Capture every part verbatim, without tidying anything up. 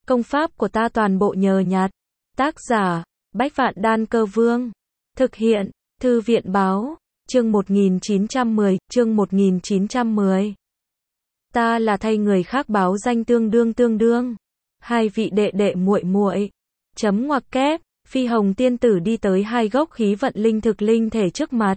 Công pháp của ta toàn bộ nhờ nhặt. Tác giả, Bách Vạn Đan Cơ Vương. Thực hiện, Thư viện Báo, chương một nghìn chín trăm mười, chương một nghìn chín trăm mười. Ta là thay người khác báo danh tương đương tương đương. Hai vị đệ đệ muội muội. Chấm ngoặc kép, Phi Hồng tiên tử đi tới hai gốc khí vận linh thực linh thể trước mặt.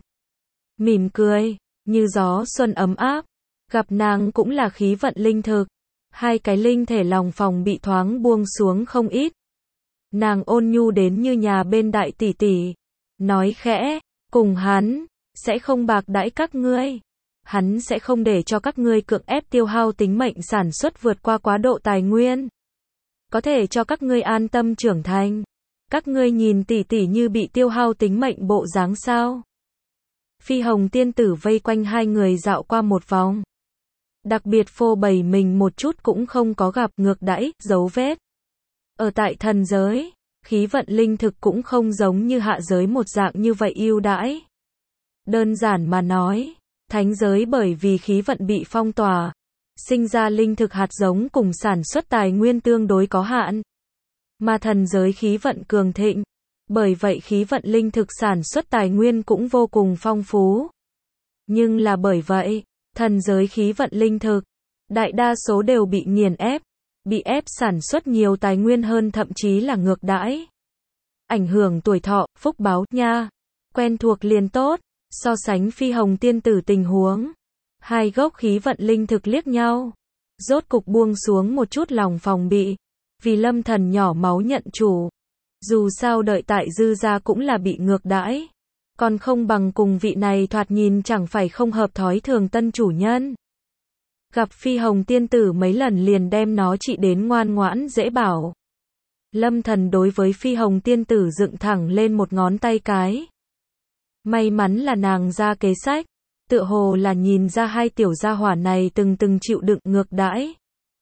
Mỉm cười, như gió xuân ấm áp. Gặp nàng cũng là khí vận linh thực. Hai cái linh thể lòng phòng bị thoáng buông xuống không ít. Nàng ôn nhu đến như nhà bên đại tỷ tỷ. Nói khẽ, cùng hắn, sẽ không bạc đãi các ngươi. Hắn sẽ không để cho các ngươi cưỡng ép tiêu hao tính mệnh sản xuất vượt qua quá độ tài nguyên. Có thể cho các ngươi an tâm trưởng thành. Các ngươi nhìn tỷ tỷ như bị tiêu hao tính mệnh bộ dáng sao. Phi Hồng tiên tử vây quanh hai người dạo qua một vòng. Đặc biệt phô bày mình một chút cũng không có gặp ngược đãi, dấu vết. Ở tại thần giới, khí vận linh thực cũng không giống như hạ giới một dạng như vậy ưu đãi. Đơn giản mà nói, thánh giới bởi vì khí vận bị phong tỏa, sinh ra linh thực hạt giống cùng sản xuất tài nguyên tương đối có hạn. Mà thần giới khí vận cường thịnh, bởi vậy khí vận linh thực sản xuất tài nguyên cũng vô cùng phong phú. Nhưng là bởi vậy, thần giới khí vận linh thực, đại đa số đều bị nghiền ép, bị ép sản xuất nhiều tài nguyên hơn thậm chí là ngược đãi. Ảnh hưởng tuổi thọ, phúc báo, nha. Quen thuộc liền tốt, so sánh Phi Hồng tiên tử tình huống. Hai gốc khí vận linh thực liếc nhau. Rốt cục buông xuống một chút lòng phòng bị. Vì lâm thần nhỏ máu nhận chủ. Dù sao đợi tại dư gia cũng là bị ngược đãi. Còn không bằng cùng vị này thoạt nhìn chẳng phải không hợp thói thường tân chủ nhân. Gặp Phi Hồng tiên tử mấy lần liền đem nó trị đến ngoan ngoãn dễ bảo. Lâm thần đối với Phi Hồng tiên tử dựng thẳng lên một ngón tay cái. May mắn là nàng ra kế sách, tựa hồ là nhìn ra hai tiểu gia hỏa này từng từng chịu đựng ngược đãi.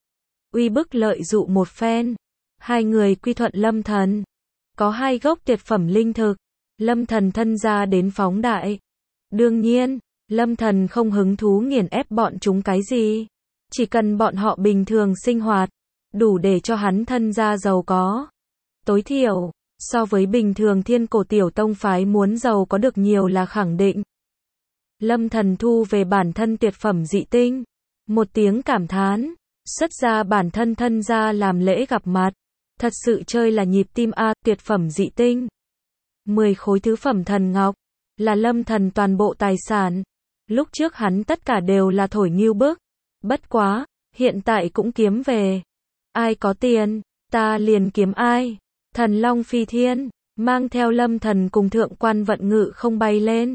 Uy bức lợi dụ một phen, hai người quy thuận lâm thần. Có hai gốc tuyệt phẩm linh thực, lâm thần thân ra đến phóng đại. Đương nhiên, lâm thần không hứng thú nghiền ép bọn chúng cái gì. Chỉ cần bọn họ bình thường sinh hoạt, đủ để cho hắn thân ra giàu có. Tối thiểu, so với bình thường thiên cổ tiểu tông phái muốn giàu có được nhiều là khẳng định. Lâm thần thu về bản thân tuyệt phẩm dị tinh. Một tiếng cảm thán, xuất ra bản thân thân ra làm lễ gặp mặt. Thật sự chơi là nhịp tim a, tuyệt phẩm dị tinh. Mười khối thứ phẩm thần ngọc, là lâm thần toàn bộ tài sản. Lúc trước hắn tất cả đều là thổi nghiêu bức. Bất quá, hiện tại cũng kiếm về. Ai có tiền, ta liền kiếm ai. Thần Long phi thiên, mang theo lâm thần cùng thượng quan vận ngự không bay lên.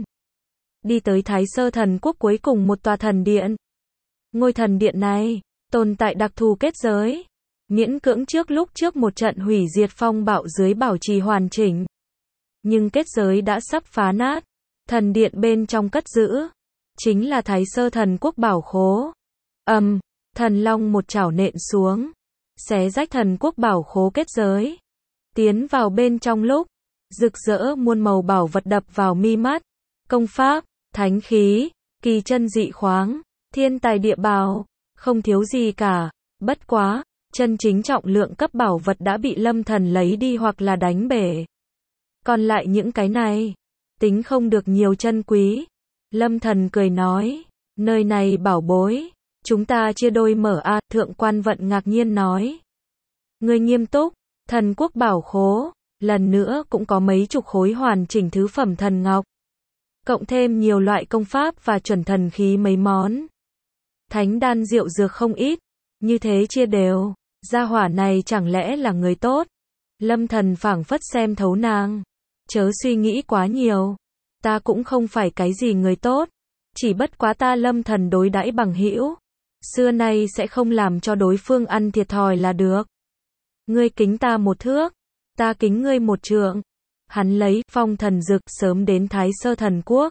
Đi tới Thái Sơ thần quốc cuối cùng một tòa thần điện. Ngôi thần điện này, tồn tại đặc thù kết giới. Miễn cưỡng trước lúc trước một trận hủy diệt phong bạo dưới bảo trì hoàn chỉnh. Nhưng kết giới đã sắp phá nát. Thần điện bên trong cất giữ, chính là Thái Sơ thần quốc bảo khố. Ầm, um, thần long một chảo nện xuống, xé rách thần quốc bảo khố kết giới. Tiến vào bên trong lúc, rực rỡ muôn màu bảo vật đập vào mi mắt. Công pháp, thánh khí, kỳ chân dị khoáng, thiên tài địa bảo, không thiếu gì cả. Bất quá, chân chính trọng lượng cấp bảo vật đã bị lâm thần lấy đi hoặc là đánh bể. Còn lại những cái này, tính không được nhiều chân quý. Lâm thần cười nói, nơi này bảo bối, chúng ta chia đôi mở a. Thượng quan vận ngạc nhiên nói. Người nghiêm túc, thần quốc bảo khố, lần nữa cũng có mấy chục khối hoàn chỉnh thứ phẩm thần ngọc. Cộng thêm nhiều loại công pháp và chuẩn thần khí mấy món. Thánh đan rượu dược không ít, như thế chia đều, gia hỏa này chẳng lẽ là người tốt. Lâm thần phảng phất xem thấu nàng. Chớ suy nghĩ quá nhiều. Ta cũng không phải cái gì người tốt. Chỉ bất quá ta lâm thần đối đãi bằng hữu. Xưa nay sẽ không làm cho đối phương ăn thiệt thòi là được. Ngươi kính ta một thước, ta kính ngươi một trượng. Hắn lấy phong thần dực sớm đến Thái Sơ thần quốc.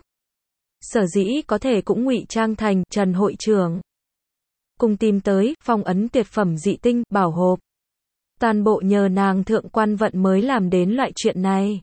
Sở dĩ có thể cũng ngụy trang thành Trần hội trưởng. Cùng tìm tới phong ấn tuyệt phẩm dị tinh bảo hộp. Toàn bộ nhờ nàng thượng quan vận mới làm đến loại chuyện này.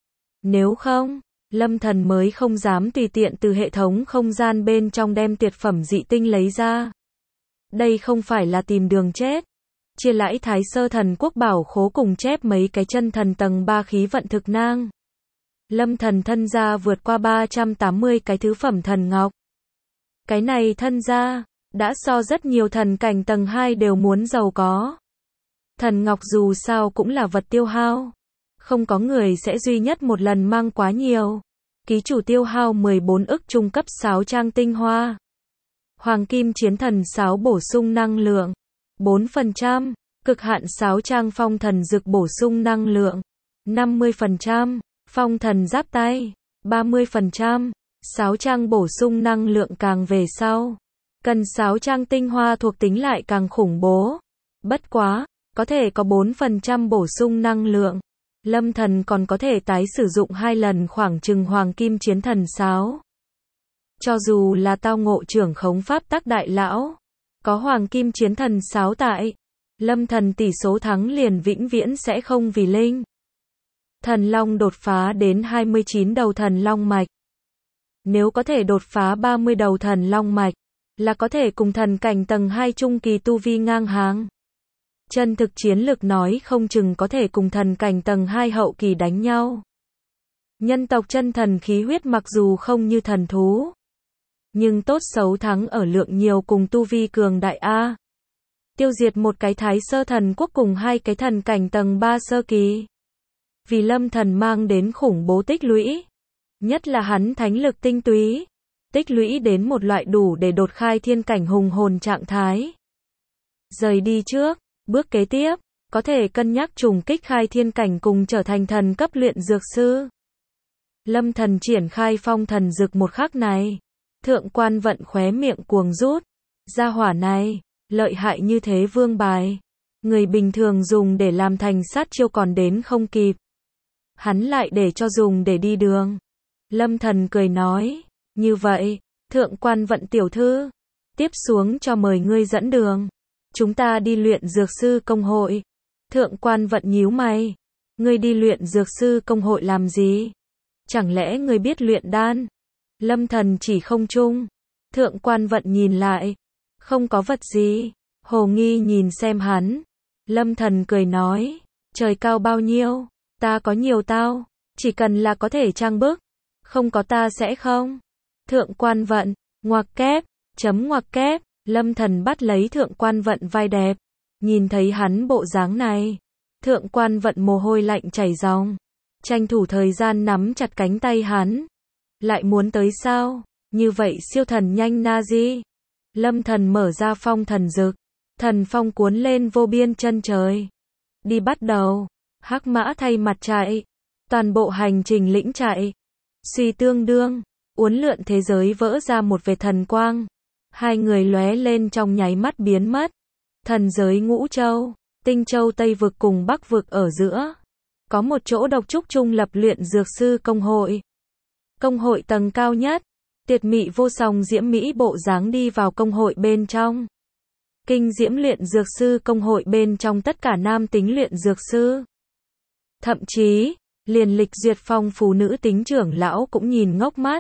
Nếu không, lâm thần mới không dám tùy tiện từ hệ thống không gian bên trong đem tuyệt phẩm dị tinh lấy ra. Đây không phải là tìm đường chết. chia lãi Thái Sơ Thần Quốc bảo khố cùng chép mấy cái chân thần tầng ba khí vận thực nang. Lâm Thần thân gia vượt qua ba trăm tám mươi cái thứ phẩm thần ngọc. Cái này thân gia, đã so rất nhiều thần cảnh tầng hai đều muốn giàu có. Thần ngọc dù sao cũng là vật tiêu hao. Không có người sẽ duy nhất một lần mang quá nhiều. Ký chủ tiêu hao mười bốn ức trung cấp sáo trang tinh hoa. Hoàng kim chiến thần sáo bổ sung năng lượng bốn phần trăm, cực hạn sáo trang phong thần dược bổ sung năng lượng năm mươi phần trăm, phong thần giáp tay ba mươi phần trăm, sáo trang bổ sung năng lượng càng về sau. Cần sáo trang tinh hoa thuộc tính lại càng khủng bố. Bất quá, có thể có bốn phần trăm bổ sung năng lượng. Lâm Thần còn có thể tái sử dụng hai lần khoảng chừng hoàng kim chiến thần sáo. Cho dù là tao ngộ trưởng khống pháp tắc đại lão, có hoàng kim chiến thần sáo tại, Lâm Thần tỷ số thắng liền vĩnh viễn sẽ không vì linh. Thần long đột phá đến hai mươi chín đầu thần long mạch. Nếu có thể đột phá ba mươi đầu thần long mạch, là có thể cùng thần cảnh tầng hai trung kỳ tu vi ngang hàng. Chân thực chiến lực nói không chừng có thể cùng thần cảnh tầng hai hậu kỳ đánh nhau. Nhân tộc chân thần khí huyết mặc dù không như thần thú, nhưng tốt xấu thắng ở lượng nhiều cùng tu vi cường đại A. Tiêu diệt một cái Thái Sơ Thần Quốc cùng hai cái thần cảnh tầng ba sơ kỳ. Vì Lâm Thần mang đến khủng bố tích lũy. Nhất là hắn thánh lực tinh túy. Tích lũy đến một loại đủ để đột khai thiên cảnh hùng hồn trạng thái. Rời đi trước, bước kế tiếp, có thể cân nhắc trùng kích khai thiên cảnh cùng trở thành thần cấp luyện dược sư. Lâm Thần triển khai phong thần dược một khắc này. Thượng quan vận khóe miệng cuồng rút. Gia hỏa này, lợi hại như thế vương bài. Người bình thường dùng để làm thành sát chiêu còn đến không kịp. Hắn lại để cho dùng để đi đường. Lâm Thần cười nói, như vậy, thượng quan vận tiểu thư, tiếp xuống cho mời ngươi dẫn đường. Chúng ta đi luyện dược sư công hội. Thượng quan vận nhíu mày. Ngươi đi luyện dược sư công hội làm gì? Chẳng lẽ ngươi biết luyện đan? Lâm Thần chỉ không chung. Thượng quan vận nhìn lại. Không có vật gì. Hồ nghi nhìn xem hắn. Lâm Thần cười nói. Trời cao bao nhiêu? Ta có nhiều tao. Chỉ cần là có thể trang bức. Không có ta sẽ không. Thượng quan vận. Ngoặc kép. Chấm ngoặc kép. Lâm Thần bắt lấy thượng quan vận vai đẹp. Nhìn thấy hắn bộ dáng này. Thượng quan vận mồ hôi lạnh chảy ròng. Tranh thủ thời gian nắm chặt cánh tay hắn. Lại muốn tới sao? Như vậy siêu thần nhanh na di. Lâm Thần mở ra phong thần dực. Thần phong cuốn lên vô biên chân trời. Đi bắt đầu. Hắc mã thay mặt chạy. Toàn bộ hành trình lĩnh chạy. Suy tương đương. Uốn lượn thế giới vỡ ra một vệt thần quang. Hai người lóe lên trong nháy mắt biến mất. Thần giới ngũ châu. Tinh châu Tây vực cùng Bắc vực ở giữa. Có một chỗ độc trúc trung lập luyện dược sư công hội. Công hội tầng cao nhất. Tiệt mị vô song diễm mỹ bộ dáng đi vào công hội bên trong. Kinh diễm luyện dược sư công hội bên trong tất cả nam tính luyện dược sư. Thậm chí, liền lịch duyệt phong phú nữ tính trưởng lão cũng nhìn ngốc mắt.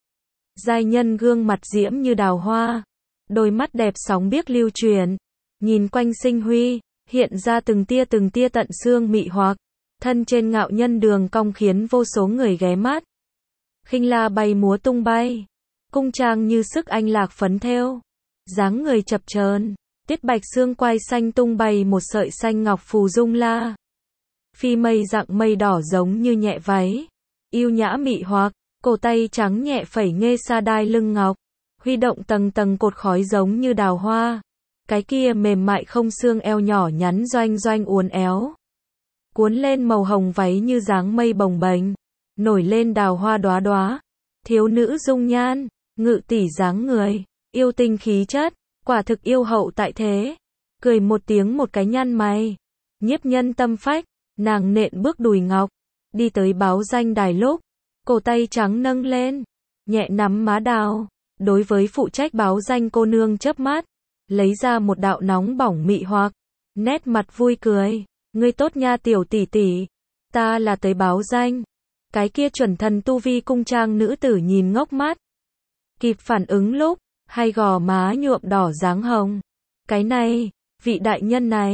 Giai nhân gương mặt diễm như đào hoa. Đôi mắt đẹp sóng biếc lưu truyền. Nhìn quanh sinh huy, hiện ra từng tia từng tia tận xương mị hoặc. Thân trên ngạo nhân đường cong khiến vô số người ghé mắt. Khinh la bay múa tung bay. Cung trang như sức anh lạc phấn thêu. Dáng người chập chờn. Tiết bạch xương quai xanh tung bay một sợi xanh ngọc phù dung la. Phi mây dạng mây đỏ giống như nhẹ váy. Yêu nhã mị hoặc. Cổ tay trắng nhẹ phẩy nghê sa đai lưng ngọc. Huy động tầng tầng cột khói giống như đào hoa. Cái kia mềm mại không xương eo nhỏ nhắn doanh doanh uốn éo. Cuốn lên màu hồng váy như dáng mây bồng bềnh. Nổi lên đào hoa đóa đóa. Thiếu nữ dung nhan. Ngự tỷ dáng người. Yêu tinh khí chất. Quả thực yêu hậu tại thế. Cười một tiếng một cái nhăn mày. Nhiếp nhân tâm phách. Nàng nện bước đùi ngọc. Đi tới báo danh đài lúc. Cổ tay trắng nâng lên. Nhẹ nắm má đào. Đối với phụ trách báo danh cô nương chớp mắt. Lấy ra một đạo nóng bỏng mị hoặc. Nét mặt vui cười. Ngươi tốt nha tiểu tỷ tỷ. Ta là tới báo danh. Cái kia chuẩn thần tu vi cung trang nữ tử nhìn ngốc mắt. Kịp phản ứng lúc. Hai gò má nhuộm đỏ dáng hồng. Cái này. Vị đại nhân này.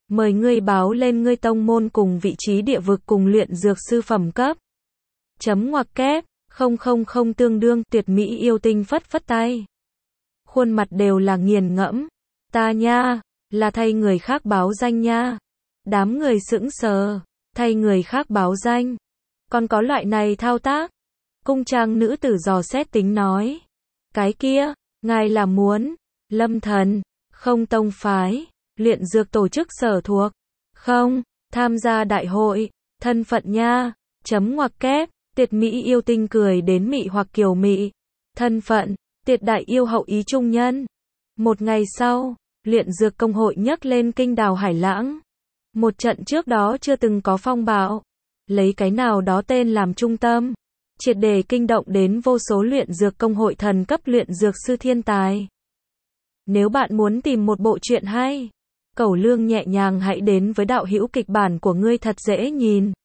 Mời ngươi báo lên ngươi tông môn cùng vị trí địa vực cùng luyện dược sư phẩm cấp. Chấm ngoặc kép, không không không tương đương, tuyệt mỹ yêu tinh phất phất tay. Khuôn mặt đều là nghiền ngẫm. Ta nha, là thay người khác báo danh nha. Đám người sững sờ, thay người khác báo danh. Còn có loại này thao tác. Cung trang nữ tử dò xét tính nói. Cái kia, ngài là muốn, lâm thần, không tông phái, luyện dược tổ chức sở thuộc, không, tham gia đại hội, thân phận nha, chấm ngoặc kép, tuyệt mỹ yêu tinh cười đến mị hoặc kiều mị, thân phận, tuyệt đại yêu hậu ý trung nhân. Một ngày sau, luyện dược công hội nhấc lên kinh đào hải lãng. Một trận trước đó chưa từng có phong bạo, lấy cái nào đó tên làm trung tâm, triệt để kinh động đến vô số luyện dược công hội thần cấp luyện dược sư thiên tài. Nếu bạn muốn tìm một bộ truyện hay, cẩu lương nhẹ nhàng hãy đến với đạo hữu kịch bản của ngươi thật dễ nhìn.